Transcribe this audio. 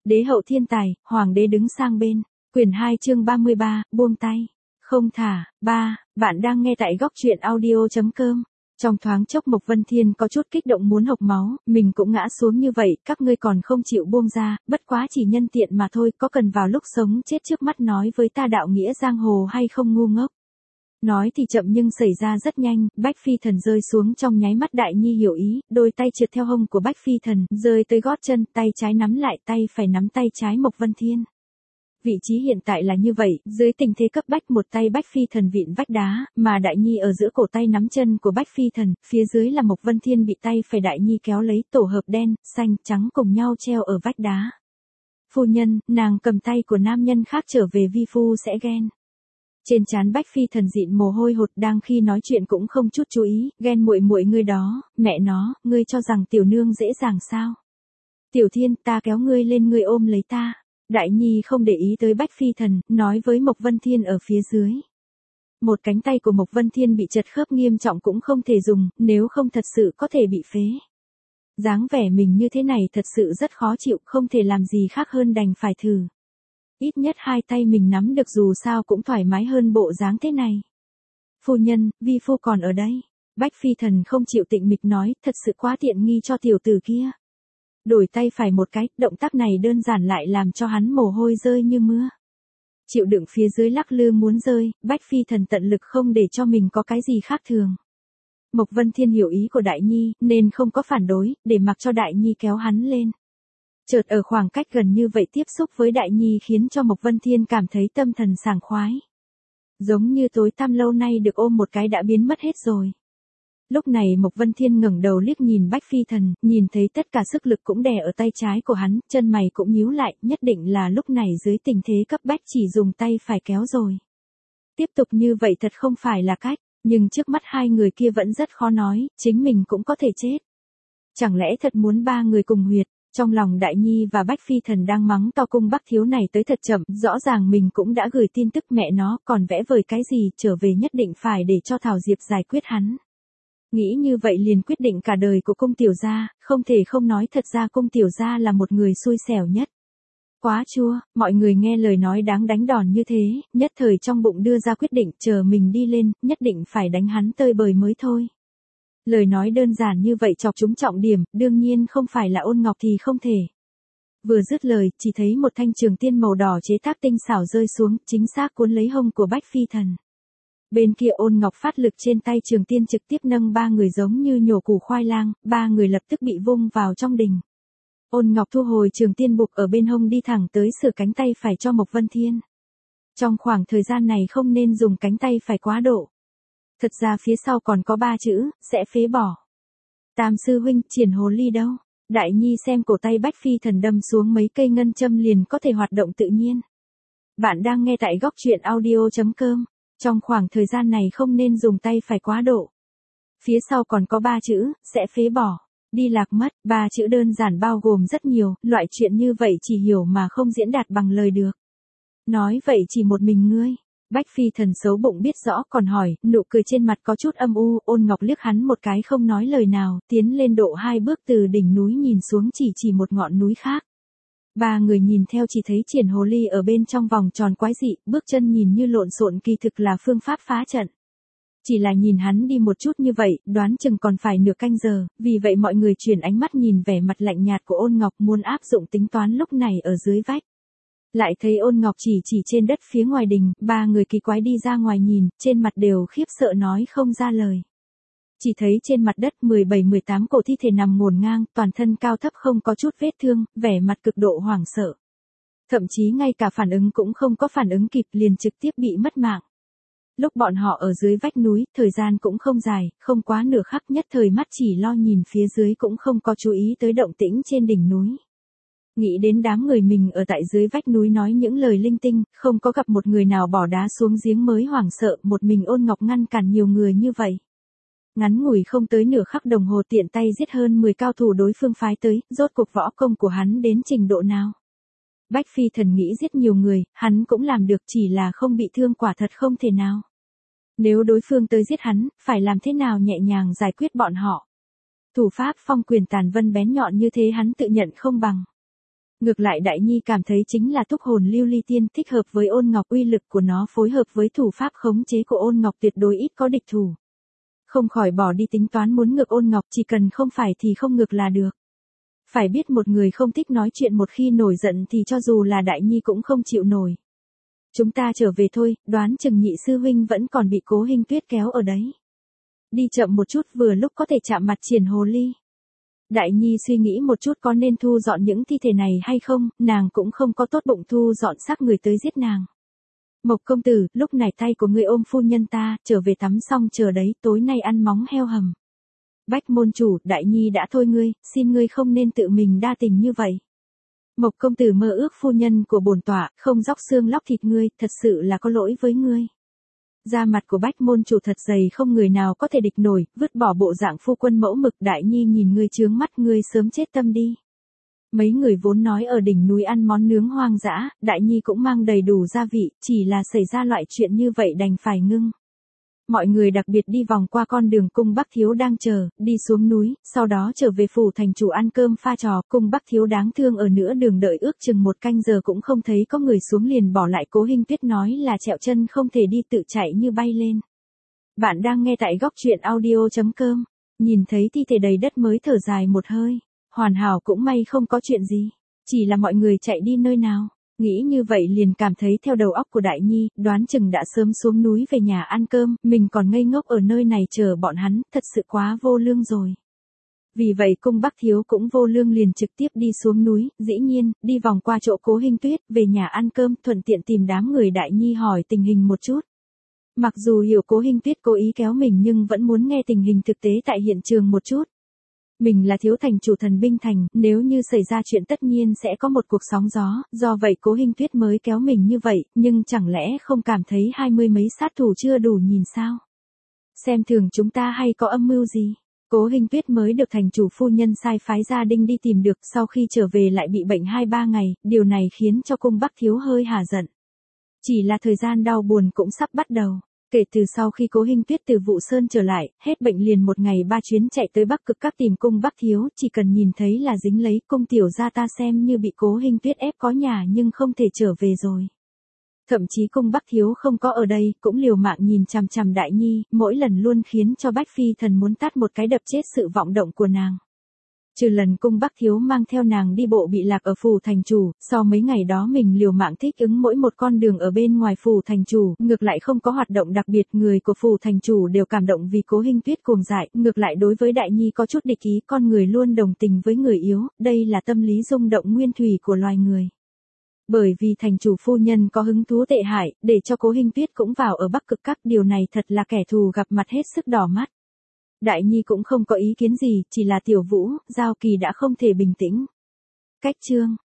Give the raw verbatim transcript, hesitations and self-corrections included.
Đế hậu thiên tài, hoàng đế đứng sang bên. Quyển hai chương ba mươi ba, buông tay. Không thả. Ba, bạn đang nghe tại góc truyện audio.com. Trong thoáng chốc Mộc Vân Thiên có chút kích động muốn hộc máu, mình cũng ngã xuống như vậy, các ngươi còn không chịu buông ra, bất quá chỉ nhân tiện mà thôi, có cần vào lúc sống chết trước mắt nói với ta đạo nghĩa giang hồ hay không ngu ngốc. Nói thì chậm nhưng xảy ra rất nhanh, Bách Phi Thần rơi xuống trong nháy mắt Đại Nhi hiểu ý, đôi tay trượt theo hông của Bách Phi Thần, rơi tới gót chân, tay trái nắm lại, tay phải nắm tay trái Mộc Vân Thiên. Vị trí hiện tại là như vậy, dưới tình thế cấp bách một tay Bách Phi Thần vịn vách đá, mà Đại Nhi ở giữa cổ tay nắm chân của Bách Phi Thần, phía dưới là Mộc Vân Thiên bị tay phải Đại Nhi kéo lấy, tổ hợp đen, xanh, trắng cùng nhau treo ở vách đá. Phu nhân, nàng cầm tay của nam nhân khác trở về vi phu sẽ ghen. Trên trán Bách Phi Thần dịn mồ hôi hột, đang khi nói chuyện cũng không chút chú ý, ghen muội muội ngươi đó, mẹ nó, ngươi cho rằng tiểu nương dễ dàng sao? Tiểu Thiên, ta kéo ngươi lên, ngươi ôm lấy ta. Đại Nhi không để ý tới Bách Phi Thần, nói với Mộc Vân Thiên ở phía dưới. Một cánh tay của Mộc Vân Thiên bị chật khớp nghiêm trọng cũng không thể dùng, nếu không thật sự có thể bị phế. Dáng vẻ mình như thế này thật sự rất khó chịu, không thể làm gì khác hơn đành phải thử. Ít nhất hai tay mình nắm được dù sao cũng thoải mái hơn bộ dáng thế này. Phu nhân, vi phu còn ở đây. Bách Phi Thần không chịu tịnh mịch nói, thật sự quá tiện nghi cho tiểu tử kia. Đổi tay phải một cái, động tác này đơn giản lại làm cho hắn mồ hôi rơi như mưa. Chịu đựng phía dưới lắc lư muốn rơi, Bách Phi Thần tận lực không để cho mình có cái gì khác thường. Mộc Vân Thiên hiểu ý của Đại Nhi, nên không có phản đối, để mặc cho Đại Nhi kéo hắn lên. Chợt ở khoảng cách gần như vậy tiếp xúc với Đại Nhi khiến cho Mộc Vân Thiên cảm thấy tâm thần sảng khoái. Giống như tối tăm lâu nay được ôm một cái đã biến mất hết rồi. Lúc này Mộc Vân Thiên ngẩng đầu liếc nhìn Bách Phi Thần, nhìn thấy tất cả sức lực cũng đè ở tay trái của hắn, chân mày cũng nhíu lại, nhất định là lúc này dưới tình thế cấp bách chỉ dùng tay phải kéo rồi. Tiếp tục như vậy thật không phải là cách, nhưng trước mắt hai người kia vẫn rất khó nói, chính mình cũng có thể chết. Chẳng lẽ thật muốn ba người cùng huyệt? Trong lòng Đại Nhi và Bách Phi Thần đang mắng to cung Bắc thiếu này tới thật chậm, rõ ràng mình cũng đã gửi tin tức mẹ nó, còn vẽ vời cái gì, trở về nhất định phải để cho Thảo Diệp giải quyết hắn. Nghĩ như vậy liền quyết định cả đời của cung tiểu gia, không thể không nói thật ra cung tiểu gia là một người xui xẻo nhất. Quá chua, mọi người nghe lời nói đáng đánh đòn như thế, nhất thời trong bụng đưa ra quyết định chờ mình đi lên, nhất định phải đánh hắn tơi bời mới thôi. Lời nói đơn giản như vậy chọc trúng trọng điểm, đương nhiên không phải là Ôn Ngọc thì không thể. Vừa dứt lời, chỉ thấy một thanh trường tiên màu đỏ chế tác tinh xảo rơi xuống, chính xác cuốn lấy hông của Bách Phi Thần. Bên kia Ôn Ngọc phát lực trên tay trường tiên trực tiếp nâng ba người giống như nhổ củ khoai lang, ba người lập tức bị vung vào trong đình. Ôn Ngọc thu hồi trường tiên buộc ở bên hông đi thẳng tới sửa cánh tay phải cho Mộc Vân Thiên. Trong khoảng thời gian này không nên dùng cánh tay phải quá độ. Thật ra phía sau còn có ba chữ, sẽ phế bỏ. Tam sư huynh, Triển Hồ Ly đâu? Đại Nhi xem cổ tay Bách Phi Thần đâm xuống mấy cây ngân châm liền có thể hoạt động tự nhiên. Bạn đang nghe tại góc truyện audio.com. Trong khoảng thời gian này không nên dùng tay phải quá độ. Phía sau còn có ba chữ, sẽ phế bỏ. Đi lạc mất, ba chữ đơn giản bao gồm rất nhiều, loại chuyện như vậy chỉ hiểu mà không diễn đạt bằng lời được. Nói vậy chỉ một mình ngươi. Bách Phi Thần xấu bụng biết rõ còn hỏi, nụ cười trên mặt có chút âm u, Ôn Ngọc liếc hắn một cái không nói lời nào, tiến lên độ hai bước từ đỉnh núi nhìn xuống chỉ chỉ một ngọn núi khác. Ba người nhìn theo chỉ thấy Triển Hồ Ly ở bên trong vòng tròn quái dị, bước chân nhìn như lộn xộn kỳ thực là phương pháp phá trận. Chỉ là nhìn hắn đi một chút như vậy, đoán chừng còn phải nửa canh giờ, vì vậy mọi người chuyển ánh mắt nhìn vẻ mặt lạnh nhạt của Ôn Ngọc muốn áp dụng tính toán lúc này ở dưới vách. Lại thấy Ôn Ngọc chỉ chỉ trên đất phía ngoài đình, ba người kỳ quái đi ra ngoài nhìn, trên mặt đều khiếp sợ nói không ra lời. Chỉ thấy trên mặt đất mười bảy mười tám cổ thi thể nằm ngổn ngang, toàn thân cao thấp không có chút vết thương, vẻ mặt cực độ hoảng sợ. Thậm chí ngay cả phản ứng cũng không có phản ứng kịp liền trực tiếp bị mất mạng. Lúc bọn họ ở dưới vách núi, thời gian cũng không dài, không quá nửa khắc nhất thời mắt chỉ lo nhìn phía dưới cũng không có chú ý tới động tĩnh trên đỉnh núi. Nghĩ đến đám người mình ở tại dưới vách núi nói những lời linh tinh, không có gặp một người nào bỏ đá xuống giếng mới hoảng sợ, một mình Ôn Ngọc ngăn cản nhiều người như vậy. Ngắn ngủi không tới nửa khắc đồng hồ tiện tay giết hơn mười cao thủ đối phương phái tới, rốt cuộc võ công của hắn đến trình độ nào. Bách Phi Thần nghĩ giết nhiều người, hắn cũng làm được chỉ là không bị thương quả thật không thể nào. Nếu đối phương tới giết hắn, phải làm thế nào nhẹ nhàng giải quyết bọn họ. Thủ pháp phong quyền tàn vân bén nhọn như thế hắn tự nhận không bằng. Ngược lại Đại Nhi cảm thấy chính là túc hồn lưu ly tiên thích hợp với ôn ngọc, uy lực của nó phối hợp với thủ pháp khống chế của ôn ngọc tuyệt đối ít có địch thủ. Không khỏi bỏ đi tính toán muốn ngược ôn ngọc, chỉ cần không phải thì không ngược là được. Phải biết một người không thích nói chuyện một khi nổi giận thì cho dù là Đại Nhi cũng không chịu nổi. Chúng ta trở về thôi, đoán chừng nhị sư huynh vẫn còn bị Cố Hinh Tuyết kéo ở đấy. Đi chậm một chút vừa lúc có thể chạm mặt Triển Hồ Ly. Đại Nhi suy nghĩ một chút có nên thu dọn những thi thể này hay không, nàng cũng không có tốt bụng thu dọn xác người tới giết nàng. Mộc công tử, lúc này tay của ngươi ôm phu nhân ta, trở về tắm xong chờ đấy, tối nay ăn móng heo hầm. Bách môn chủ, Đại Nhi đã thôi ngươi, xin ngươi không nên tự mình đa tình như vậy. Mộc công tử mơ ước phu nhân của bổn tọa, không róc xương lóc thịt ngươi, thật sự là có lỗi với ngươi. Da mặt của Bách môn chủ thật dày không người nào có thể địch nổi, vứt bỏ bộ dạng phu quân mẫu mực. Đại Nhi nhìn ngươi chướng mắt, ngươi sớm chết tâm đi. Mấy người vốn nói ở đỉnh núi ăn món nướng hoang dã, Đại Nhi cũng mang đầy đủ gia vị, chỉ là xảy ra loại chuyện như vậy đành phải ngưng. Mọi người đặc biệt đi vòng qua con đường cung Bắc Thiếu đang chờ, đi xuống núi, sau đó trở về phủ thành chủ ăn cơm pha trò. Cung Bắc Thiếu đáng thương ở nửa đường đợi ước chừng một canh giờ cũng không thấy có người xuống liền bỏ lại. Cố Hinh Tuyết nói là trẹo chân không thể đi, tự chạy như bay lên. Bạn đang nghe tại góc truyện audio chấm com. Nhìn thấy thi thể đầy đất mới thở dài một hơi. Hoàn hảo cũng may không có chuyện gì. Chỉ là mọi người chạy đi nơi nào. Nghĩ như vậy liền cảm thấy theo đầu óc của Đại Nhi, đoán chừng đã sớm xuống núi về nhà ăn cơm, mình còn ngây ngốc ở nơi này chờ bọn hắn, thật sự quá vô lương rồi. Vì vậy cung Bắc Thiếu cũng vô lương liền trực tiếp đi xuống núi, dĩ nhiên, đi vòng qua chỗ Cố Hinh Tuyết, về nhà ăn cơm, thuận tiện tìm đám người Đại Nhi hỏi tình hình một chút. Mặc dù hiểu Cố Hinh Tuyết cố ý kéo mình nhưng vẫn muốn nghe tình hình thực tế tại hiện trường một chút. Mình là thiếu thành chủ thần binh thành, nếu như xảy ra chuyện tất nhiên sẽ có một cuộc sóng gió, do vậy Cố Hinh Tuyết mới kéo mình như vậy, nhưng chẳng lẽ không cảm thấy hai mươi mấy sát thủ chưa đủ nhìn sao? Xem thường chúng ta hay có âm mưu gì? Cố Hinh Tuyết mới được thành chủ phu nhân sai phái gia đình đi tìm được, sau khi trở về lại bị bệnh hai ba ngày, điều này khiến cho cung Bắc Thiếu hơi hả giận. Chỉ là thời gian đau buồn cũng sắp bắt đầu. Kể từ sau khi Cố Hinh Tuyết từ Vụ Sơn trở lại, hết bệnh liền một ngày ba chuyến chạy tới Bắc Cực Các tìm cung Bắc Thiếu, chỉ cần nhìn thấy là dính lấy. Cung tiểu gia ta xem như bị Cố Hinh Tuyết ép có nhà nhưng không thể trở về rồi. Thậm chí cung Bắc Thiếu không có ở đây, cũng liều mạng nhìn chằm chằm Đại Nhi, mỗi lần luôn khiến cho Bách Phi Thần muốn tát một cái đập chết sự vọng động của nàng. Trừ lần cung Bắc Thiếu mang theo nàng đi bộ bị lạc ở phủ thành chủ, sau mấy ngày đó mình liều mạng thích ứng mỗi một con đường ở bên ngoài phủ thành chủ, ngược lại không có hoạt động đặc biệt. Người của phủ thành chủ đều cảm động vì Cố Hinh Tuyết cuồng dại, ngược lại đối với Đại Nhi có chút địch ý. Con người luôn đồng tình với người yếu, đây là tâm lý rung động nguyên thủy của loài người. Bởi vì thành chủ phu nhân có hứng thú tệ hại, để cho Cố Hinh Tuyết cũng vào ở Bắc Cực Các, điều này thật là kẻ thù gặp mặt hết sức đỏ mắt. Đại Nhi cũng không có ý kiến gì, chỉ là Tiểu Vũ, Giao Kỳ đã không thể bình tĩnh. Cách chương